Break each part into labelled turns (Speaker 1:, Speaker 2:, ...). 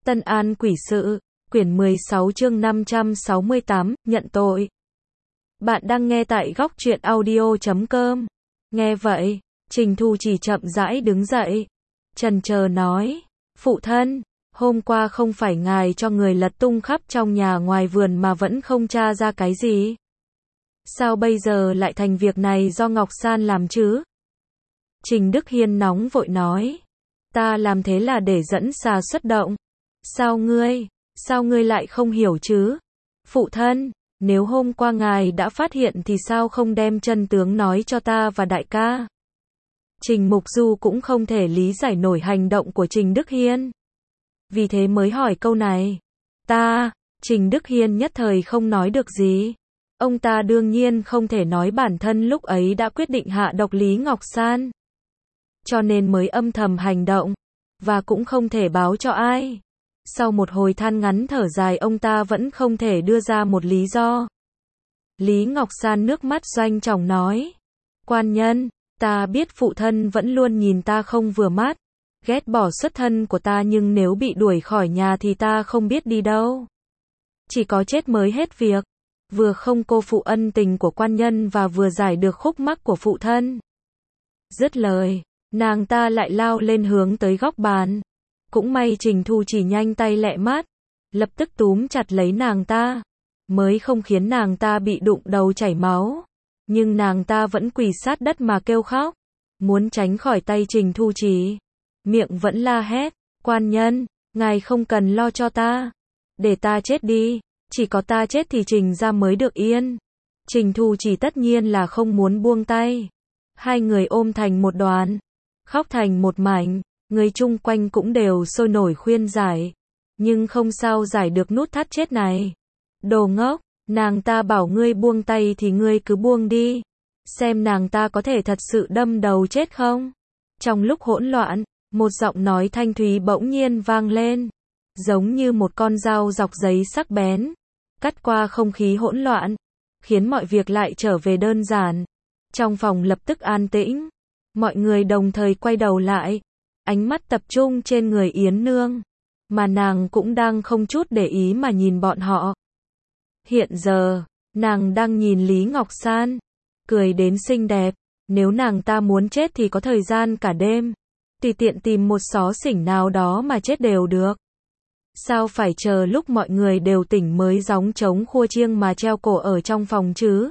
Speaker 1: Tân An Quỷ Sự, quyển 16 chương 568, nhận tội. Bạn đang nghe tại góc truyện audio.com. Nghe vậy, Trình Thu chỉ chậm rãi đứng dậy, chần chờ nói, phụ thân, hôm qua không phải ngài cho người lật tung khắp trong nhà ngoài vườn mà vẫn không tra ra cái gì? Sao bây giờ lại thành việc này do Ngọc San làm chứ? Trình Đức Hiên nóng vội nói, ta làm thế là để dẫn xà xuất động. Sao ngươi lại không hiểu chứ? Phụ thân, nếu hôm qua ngài đã phát hiện thì sao không đem chân tướng nói cho ta và đại ca? Trình Mục Du cũng không thể lý giải nổi hành động của Trình Đức Hiên. Vì thế mới hỏi câu này. Trình Đức Hiên nhất thời không nói được gì. Ông ta đương nhiên không thể nói bản thân lúc ấy đã quyết định hạ độc Lý Ngọc San. Cho nên mới âm thầm hành động. Và cũng không thể báo cho ai. Sau một hồi than ngắn thở dài ông ta vẫn không thể đưa ra một lý do. Lý Ngọc San nước mắt doanh trọng nói. Quan nhân, ta biết phụ thân vẫn luôn nhìn ta không vừa mắt. Ghét bỏ xuất thân của ta nhưng nếu bị đuổi khỏi nhà thì ta không biết đi đâu. Chỉ có chết mới hết việc. Vừa không cô phụ ân tình của quan nhân và vừa giải được khúc mắc của phụ thân. Dứt lời, nàng ta lại lao lên hướng tới góc bàn. Cũng may Trình Thu chỉ nhanh tay lẹ mắt, lập tức túm chặt lấy nàng ta, mới không khiến nàng ta bị đụng đầu chảy máu. Nhưng nàng ta vẫn quỳ sát đất mà kêu khóc, muốn tránh khỏi tay Trình Thu chỉ. Miệng vẫn la hét, quan nhân, ngài không cần lo cho ta. Để ta chết đi, chỉ có ta chết thì Trình gia mới được yên. Trình Thu chỉ tất nhiên là không muốn buông tay. Hai người ôm thành một đoàn, khóc thành một mảnh. Người chung quanh cũng đều sôi nổi khuyên giải. Nhưng không sao giải được nút thắt chết này. Đồ ngốc, nàng ta bảo ngươi buông tay thì ngươi cứ buông đi. Xem nàng ta có thể thật sự đâm đầu chết không? Trong lúc hỗn loạn, một giọng nói thanh thúy bỗng nhiên vang lên. Giống như một con dao dọc giấy sắc bén. Cắt qua không khí hỗn loạn. Khiến mọi việc lại trở về đơn giản. Trong phòng lập tức an tĩnh. Mọi người đồng thời quay đầu lại. Ánh mắt tập trung trên người Yến Nương, mà nàng cũng đang không chút để ý mà nhìn bọn họ. Hiện giờ, nàng đang nhìn Lý Ngọc San, cười đến xinh đẹp, nếu nàng ta muốn chết thì có thời gian cả đêm, tùy tiện tìm một xó xỉnh nào đó mà chết đều được. Sao phải chờ lúc mọi người đều tỉnh mới gióng trống khua chiêng mà treo cổ ở trong phòng chứ?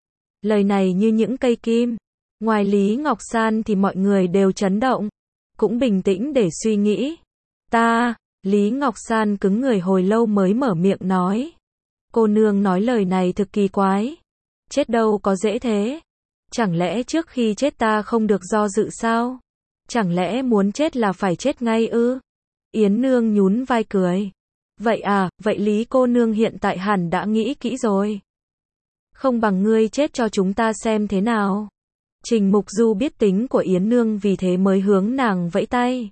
Speaker 1: Lời này như những cây kim, ngoài Lý Ngọc San thì mọi người đều chấn động. Cũng bình tĩnh để suy nghĩ. Lý Ngọc San cứng người hồi lâu mới mở miệng nói. Cô nương nói lời này thực kỳ quái. Chết đâu có dễ thế. Chẳng lẽ trước khi chết ta không được do dự sao? Chẳng lẽ muốn chết là phải chết ngay ư? Yến Nương nhún vai cười. Vậy à, vậy Lý cô nương hiện tại hẳn đã nghĩ kỹ rồi. Không bằng ngươi chết cho chúng ta xem thế nào. Trình Mục Du biết tính của Yến Nương vì thế mới hướng nàng vẫy tay.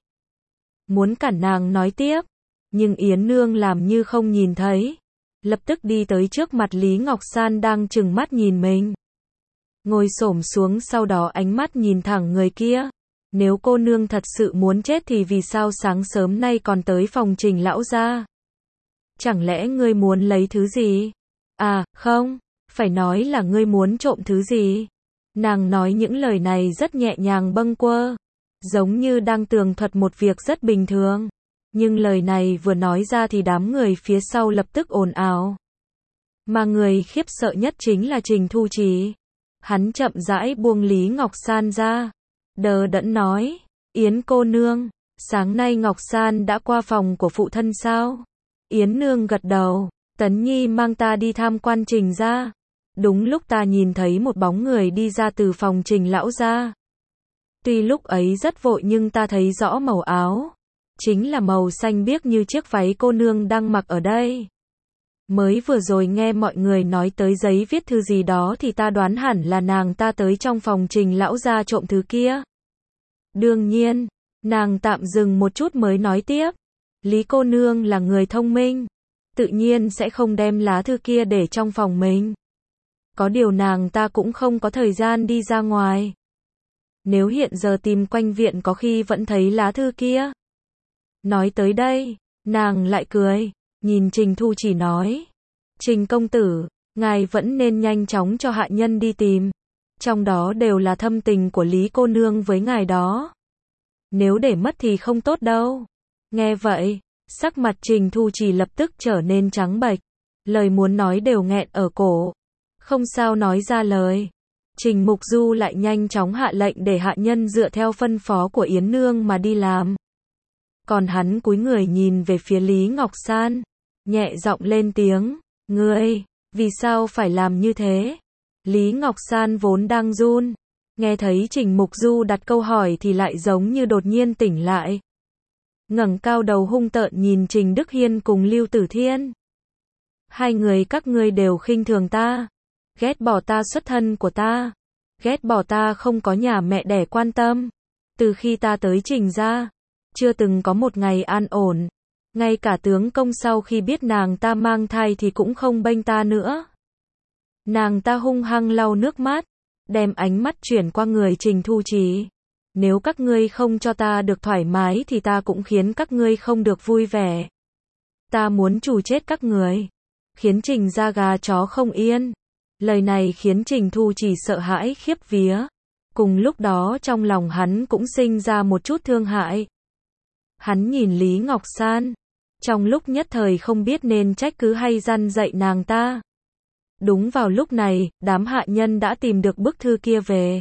Speaker 1: Muốn cản nàng nói tiếp. Nhưng Yến Nương làm như không nhìn thấy. Lập tức đi tới trước mặt Lý Ngọc San đang trừng mắt nhìn mình. Ngồi xổm xuống sau đó ánh mắt nhìn thẳng người kia. Nếu cô nương thật sự muốn chết thì vì sao sáng sớm nay còn tới phòng Trình lão gia? Chẳng lẽ ngươi muốn lấy thứ gì? À, không, phải nói là ngươi muốn trộm thứ gì? Nàng nói những lời này rất nhẹ nhàng bâng quơ, giống như đang tường thuật một việc rất bình thường. Nhưng lời này vừa nói ra thì đám người phía sau lập tức ồn ào. Mà người khiếp sợ nhất chính là Trình Thu Chỉ. Hắn chậm rãi buông Lý Ngọc San ra, đờ đẫn nói, Yến cô nương, sáng nay Ngọc San đã qua phòng của phụ thân sao? Yến Nương gật đầu, Tấn Nhi mang ta đi tham quan Trình gia. Đúng lúc ta nhìn thấy một bóng người đi ra từ phòng Trình lão gia. Tuy lúc ấy rất vội nhưng ta thấy rõ màu áo. Chính là màu xanh biếc như chiếc váy cô nương đang mặc ở đây. Mới vừa rồi nghe mọi người nói tới giấy viết thư gì đó thì ta đoán hẳn là nàng ta tới trong phòng Trình lão gia trộm thứ kia. Đương nhiên, nàng tạm dừng một chút mới nói tiếp. Lý cô nương là người thông minh. Tự nhiên sẽ không đem lá thư kia để trong phòng mình. Có điều nàng ta cũng không có thời gian đi ra ngoài. Nếu hiện giờ tìm quanh viện có khi vẫn thấy lá thư kia. Nói tới đây, Nàng lại cười, nhìn Trình Thu Chỉ nói. Trình công tử, ngài vẫn nên nhanh chóng cho hạ nhân đi tìm. Trong đó đều là thâm tình của Lý cô nương với ngài đó. Nếu để mất thì không tốt đâu. Nghe vậy, sắc mặt Trình Thu Chỉ lập tức trở nên trắng bệch. Lời muốn nói đều nghẹn ở cổ. Không sao nói ra lời. Trình Mục Du lại nhanh chóng hạ lệnh để hạ nhân dựa theo phân phó của Yến Nương mà đi làm. Còn hắn cúi người nhìn về phía Lý Ngọc San, nhẹ giọng lên tiếng, ngươi, vì sao phải làm như thế? Lý Ngọc San vốn đang run, nghe thấy Trình Mục Du đặt câu hỏi thì lại giống như đột nhiên tỉnh lại. Ngẩng cao đầu hung tợn nhìn Trình Đức Hiên cùng Lưu Tử Thiên. Hai người các ngươi đều khinh thường ta, ghét bỏ ta xuất thân của ta, ghét bỏ ta không có nhà mẹ đẻ quan tâm. Từ khi ta tới Trình gia, chưa từng có một ngày an ổn. Ngay cả tướng công sau khi biết nàng ta mang thai thì cũng không bênh ta nữa. Nàng ta hung hăng lau nước mắt, đem ánh mắt chuyển qua người Trình Thu Chỉ. Nếu các ngươi không cho ta được thoải mái thì ta cũng khiến các ngươi không được vui vẻ. Ta muốn trù chết các người, khiến Trình gia gà chó không yên. Lời này khiến Trình Thu Chỉ sợ hãi khiếp vía. Cùng lúc đó trong lòng hắn cũng sinh ra một chút thương hại. Hắn nhìn Lý Ngọc San, trong lúc nhất thời không biết nên trách cứ hay răn dạy nàng ta. Đúng vào lúc này, đám hạ nhân đã tìm được bức thư kia về.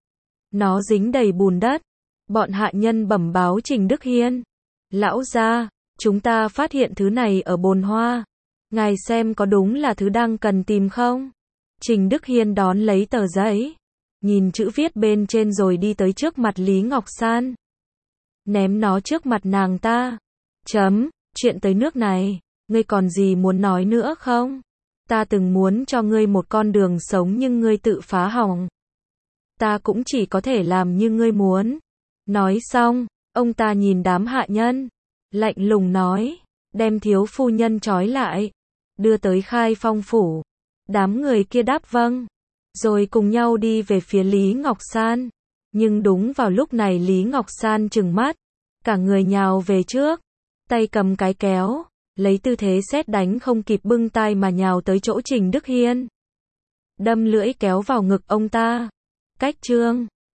Speaker 1: Nó dính đầy bùn đất. Bọn hạ nhân bẩm báo Trình Đức Hiên. Lão gia, chúng ta phát hiện thứ này ở bồn hoa. Ngài xem có đúng là thứ đang cần tìm không? Trình Đức Hiên đón lấy tờ giấy, nhìn chữ viết bên trên rồi đi tới trước mặt Lý Ngọc San. Ném nó trước mặt nàng ta. Chuyện tới nước này, ngươi còn gì muốn nói nữa không? Ta từng muốn cho ngươi một con đường sống nhưng ngươi tự phá hỏng. Ta cũng chỉ có thể làm như ngươi muốn. Nói xong, ông ta nhìn đám hạ nhân, lạnh lùng nói, đem thiếu phu nhân trói lại, đưa tới Khai Phong phủ. Đám người kia đáp vâng, rồi cùng nhau đi về phía Lý Ngọc San. Nhưng đúng vào lúc này Lý Ngọc San trừng mắt, cả người nhào về trước, tay cầm cái kéo, lấy tư thế sét đánh không kịp bưng tay mà nhào tới chỗ Trình Đức Hiên. Đâm lưỡi kéo vào ngực ông ta. Cách chương